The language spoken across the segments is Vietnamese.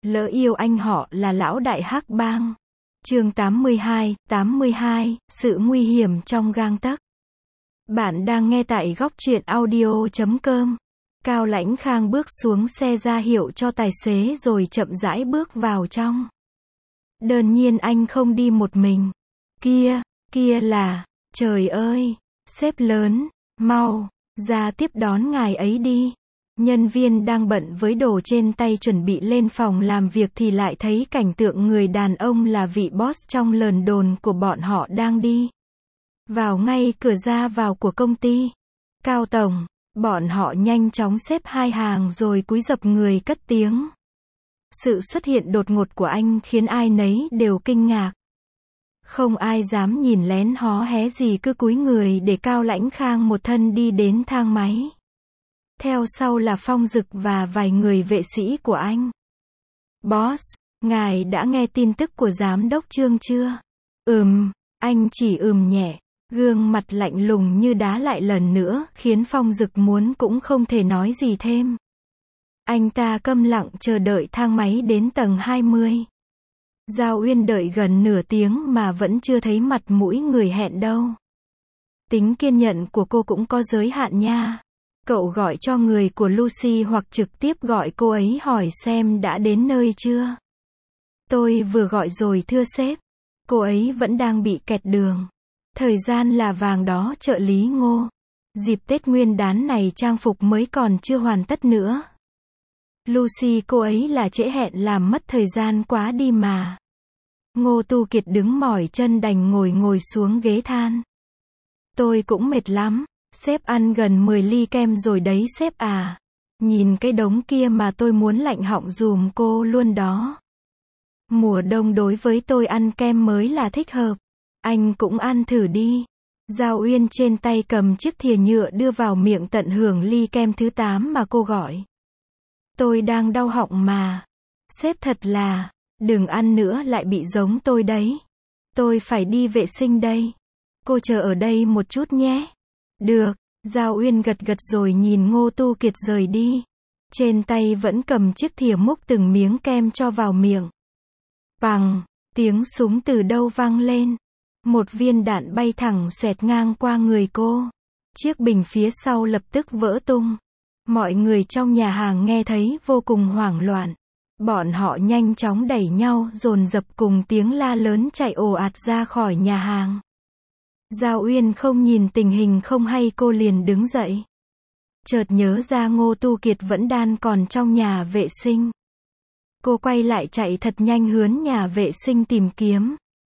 Lỡ yêu anh họ là lão đại hắc bang. Chương 82, sự nguy hiểm trong gang tấc. Bạn đang nghe tại góc truyện audio.com. Cao Lãnh Khang bước xuống xe ra hiệu cho tài xế rồi chậm rãi bước vào trong. Đương nhiên anh không đi một mình. Kia là, trời ơi, sếp lớn, mau, ra tiếp đón ngài ấy đi. Nhân viên đang bận với đồ trên tay chuẩn bị lên phòng làm việc thì lại thấy cảnh tượng người đàn ông là vị boss trong lờn đồn của bọn họ đang đi vào ngay cửa ra vào của công ty. Cao tổng, bọn họ nhanh chóng xếp hai hàng rồi cúi gập người cất tiếng. Sự xuất hiện đột ngột của anh khiến ai nấy đều kinh ngạc. Không ai dám nhìn lén hó hé gì, cứ cúi người để Cao Lãnh Khang một thân đi đến thang máy. Theo sau là Phong Dực và vài người vệ sĩ của anh. Boss, ngài đã nghe tin tức của giám đốc Trương chưa? Anh chỉ nhẹ. Gương mặt lạnh lùng như đá lại lần nữa, khiến Phong Dực muốn cũng không thể nói gì thêm. Anh ta câm lặng chờ đợi thang máy đến tầng 20. Giao Uyên đợi gần nửa tiếng mà vẫn chưa thấy mặt mũi người hẹn đâu. Tính kiên nhẫn của cô cũng có giới hạn nha. Cậu gọi cho người của Lucy hoặc trực tiếp gọi cô ấy hỏi xem đã đến nơi chưa. Tôi vừa gọi rồi thưa sếp. Cô ấy vẫn đang bị kẹt đường. Thời gian là vàng đó trợ lý Ngô. Dịp Tết Nguyên đán này trang phục mới còn chưa hoàn tất nữa. Lucy cô ấy là trễ hẹn làm mất thời gian quá đi mà. Ngô Tu Kiệt đứng mỏi chân đành ngồi xuống ghế than. Tôi cũng mệt lắm. Sếp ăn gần 10 ly kem rồi đấy sếp à. Nhìn cái đống kia mà tôi muốn lạnh họng dùm cô luôn đó. Mùa đông đối với tôi ăn kem mới là thích hợp. Anh cũng ăn thử đi. Giao Uyên trên tay cầm chiếc thìa nhựa đưa vào miệng tận hưởng ly kem thứ 8 mà cô gọi. Tôi đang đau họng mà. Sếp thật là, đừng ăn nữa lại bị giống tôi đấy. Tôi phải đi vệ sinh đây. Cô chờ ở đây một chút nhé. Được, Giao Uyên gật rồi nhìn Ngô Tu Kiệt rời đi. Trên tay vẫn cầm chiếc thìa múc từng miếng kem cho vào miệng. Bằng, tiếng súng từ đâu vang lên. Một viên đạn bay thẳng xoẹt ngang qua người cô. Chiếc bình phía sau lập tức vỡ tung. Mọi người trong nhà hàng nghe thấy vô cùng hoảng loạn. Bọn họ nhanh chóng đẩy nhau dồn dập cùng tiếng la lớn chạy ồ ạt ra khỏi nhà hàng. Giao Uyên không nhìn tình hình không hay cô liền đứng dậy. Chợt nhớ ra Ngô Tu Kiệt vẫn đang còn trong nhà vệ sinh. Cô quay lại chạy thật nhanh hướng nhà vệ sinh tìm kiếm.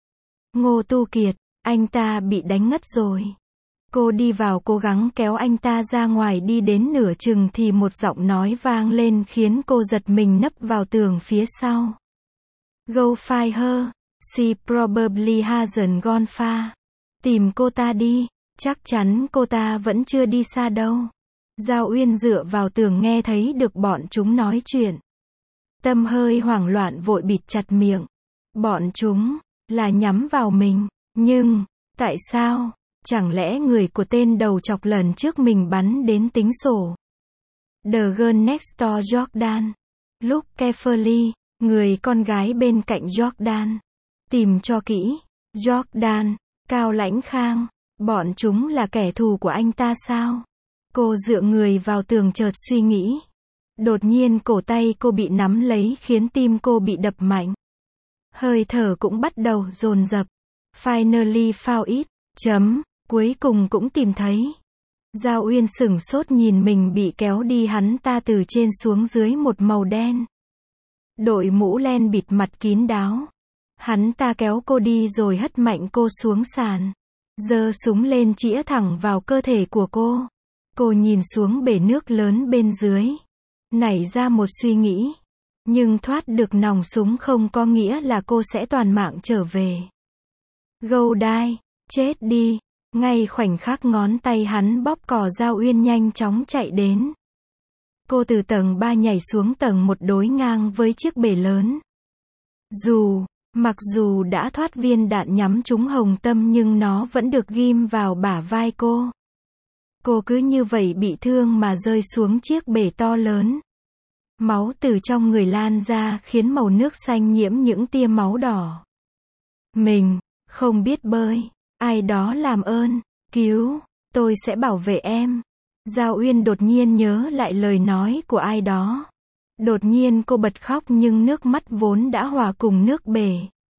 Ngô Tu Kiệt, anh ta bị đánh ngất rồi. Cô đi vào cố gắng kéo anh ta ra ngoài, đi đến nửa chừng thì một giọng nói vang lên khiến cô giật mình nấp vào tường phía sau. Go find her, she probably hasn't gone far. Tìm cô ta đi, chắc chắn cô ta vẫn chưa đi xa đâu. Giao Uyên dựa vào tường nghe thấy được bọn chúng nói chuyện. Tâm hơi hoảng loạn vội bịt chặt miệng. Bọn chúng là nhắm vào mình, nhưng tại sao? Chẳng lẽ người của tên đầu chọc lần trước mình bắn đến tính sổ? The girl next door Jordan. Look carefully, người con gái bên cạnh Jordan. Tìm cho kỹ. Jordan, Cao Lãnh Khang, bọn chúng là kẻ thù của anh ta sao? Cô dựa người vào tường chợt suy nghĩ. Đột nhiên cổ tay cô bị nắm lấy khiến tim cô bị đập mạnh. Hơi thở cũng bắt đầu dồn dập. Finally found it. Cuối cùng cũng tìm thấy. Giao Uyên sửng sốt nhìn mình bị kéo đi, hắn ta từ trên xuống dưới một màu đen. Đội mũ len bịt mặt kín đáo. Hắn ta kéo cô đi rồi hất mạnh cô xuống sàn. Giơ súng lên chĩa thẳng vào cơ thể của cô. Cô nhìn xuống bể nước lớn bên dưới. Nảy ra một suy nghĩ. Nhưng thoát được nòng súng không có nghĩa là cô sẽ toàn mạng trở về. Go die, chết đi. Ngay khoảnh khắc ngón tay hắn bóp cò, Giao Uyên nhanh chóng chạy đến. Cô từ tầng 3 nhảy xuống tầng 1 đối ngang với chiếc bể lớn. Mặc dù đã thoát viên đạn nhắm trúng hồng tâm nhưng nó vẫn được ghim vào bả vai cô. Cô cứ như vậy bị thương mà rơi xuống chiếc bể to lớn. Máu từ trong người lan ra khiến màu nước xanh nhiễm những tia máu đỏ. Mình không biết bơi, ai đó làm ơn, cứu, tôi sẽ bảo vệ em. Giao Uyên đột nhiên nhớ lại lời nói của ai đó. Đột nhiên cô bật khóc nhưng nước mắt vốn đã hòa cùng nước bể.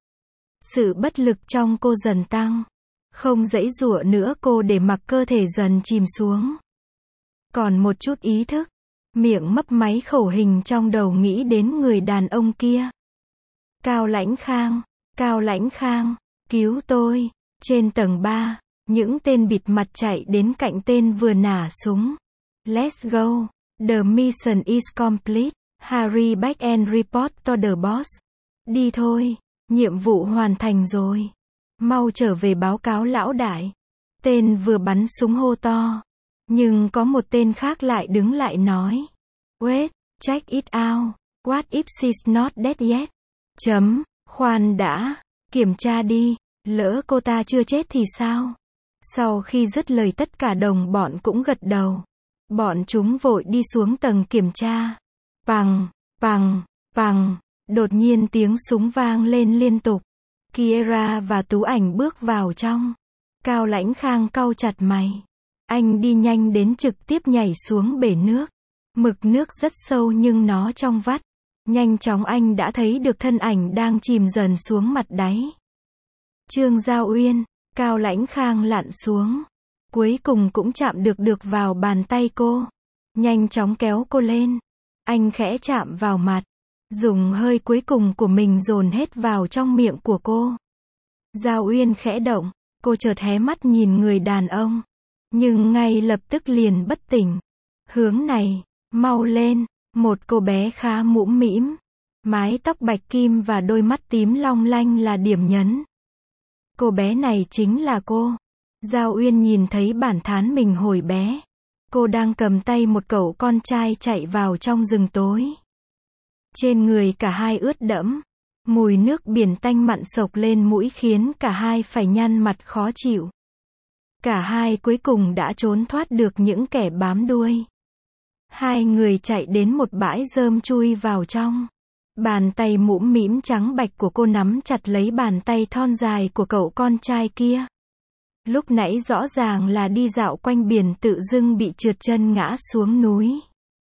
Sự bất lực trong cô dần tăng. Không giãy giụa nữa cô để mặc cơ thể dần chìm xuống. Còn một chút ý thức. Miệng mấp máy khẩu hình trong đầu nghĩ đến người đàn ông kia. Cao Lãnh Khang, Cao Lãnh Khang, cứu tôi. Trên tầng 3, những tên bịt mặt chạy đến cạnh tên vừa nả súng. Let's go. The mission is complete. Hurry back and report to the boss. Đi thôi. Nhiệm vụ hoàn thành rồi. Mau trở về báo cáo lão đại. Tên vừa bắn súng hô to. Nhưng có một tên khác lại đứng lại nói. Wait, check it out. What if she's not dead yet? Khoan đã. Kiểm tra đi. Lỡ cô ta chưa chết thì sao? Sau khi dứt lời tất cả đồng bọn cũng gật đầu. Bọn chúng vội đi xuống tầng kiểm tra. Pằng, pằng, pằng. Đột nhiên tiếng súng vang lên liên tục. Kiera và Tú Ảnh bước vào trong. Cao Lãnh Khang cau chặt mày. Anh đi nhanh đến trực tiếp nhảy xuống bể nước. Mực nước rất sâu nhưng nó trong vắt. Nhanh chóng anh đã thấy được thân ảnh đang chìm dần xuống mặt đáy. Trương Giao Uyên, Cao Lãnh Khang lặn xuống. Cuối cùng cũng chạm được vào bàn tay cô. Nhanh chóng kéo cô lên. Anh khẽ chạm vào mặt. Dùng hơi cuối cùng của mình dồn hết vào trong miệng của cô. Giao Uyên khẽ động. Cô chợt hé mắt nhìn người đàn ông. Nhưng ngay lập tức liền bất tỉnh. Hướng này, mau lên. Một cô bé khá mũm mĩm. Mái tóc bạch kim và đôi mắt tím long lanh là điểm nhấn. Cô bé này chính là cô. Giao Uyên nhìn thấy bản thán mình hồi bé. Cô đang cầm tay một cậu con trai chạy vào trong rừng tối. Trên người cả hai ướt đẫm. Mùi nước biển tanh mặn sộc lên mũi khiến cả hai phải nhăn mặt khó chịu. Cả hai cuối cùng đã trốn thoát được những kẻ bám đuôi. Hai người chạy đến một bãi rơm chui vào trong. Bàn tay mũm mĩm trắng bạch của cô nắm chặt lấy bàn tay thon dài của cậu con trai kia. Lúc nãy rõ ràng là đi dạo quanh biển tự dưng bị trượt chân ngã xuống núi.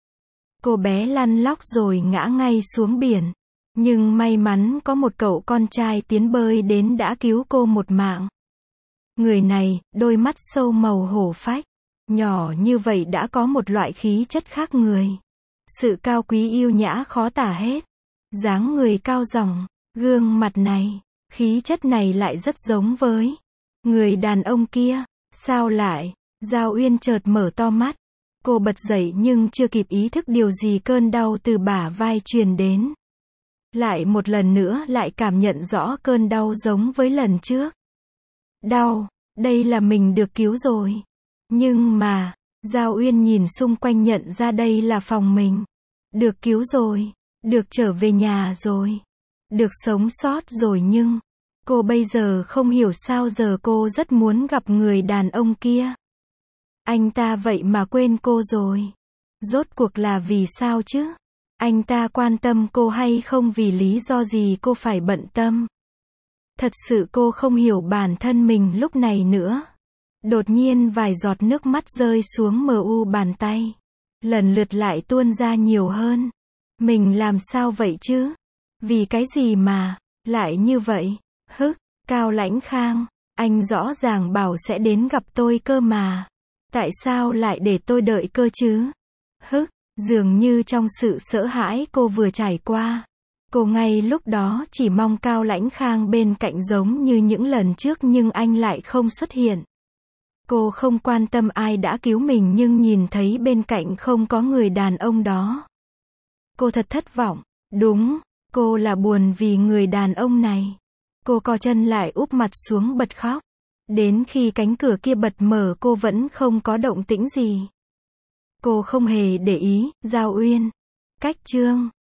Cô bé lăn lóc rồi ngã ngay xuống biển. Nhưng may mắn có một cậu con trai tiến bơi đến đã cứu cô một mạng. Người này, đôi mắt sâu màu hổ phách. Nhỏ như vậy đã có một loại khí chất khác người. Sự cao quý yêu nhã khó tả hết. Dáng người cao ròng, gương mặt này, khí chất này lại rất giống với người đàn ông kia. Sao lại? Giao Uyên chợt mở to mắt. Cô bật dậy nhưng chưa kịp ý thức điều gì cơn đau từ bả vai truyền đến. Lại một lần nữa lại cảm nhận rõ cơn đau giống với lần trước. Đau, đây là mình được cứu rồi. Nhưng mà, Giao Uyên nhìn xung quanh nhận ra đây là phòng mình. Được cứu rồi, được trở về nhà rồi, được sống sót rồi nhưng, cô bây giờ không hiểu sao giờ cô rất muốn gặp người đàn ông kia. Anh ta vậy mà quên cô rồi. Rốt cuộc là vì sao chứ? Anh ta quan tâm cô hay không vì lý do gì cô phải bận tâm? Thật sự cô không hiểu bản thân mình lúc này nữa. Đột nhiên vài giọt nước mắt rơi xuống mờ u bàn tay. Lần lượt lại tuôn ra nhiều hơn. Mình làm sao vậy chứ? Vì cái gì mà lại như vậy? Cao Lãnh Khang, anh rõ ràng bảo sẽ đến gặp tôi cơ mà. Tại sao lại để tôi đợi cơ chứ? Dường như trong sự sợ hãi cô vừa trải qua, cô ngay lúc đó chỉ mong Cao Lãnh Khang bên cạnh giống như những lần trước nhưng anh lại không xuất hiện. Cô không quan tâm ai đã cứu mình nhưng nhìn thấy bên cạnh không có người đàn ông đó. Cô thật thất vọng. Đúng, cô là buồn vì người đàn ông này. Cô co chân lại úp mặt xuống bật khóc. Đến khi cánh cửa kia bật mở cô vẫn không có động tĩnh gì. Cô không hề để ý. Giao Uyên. Cách chương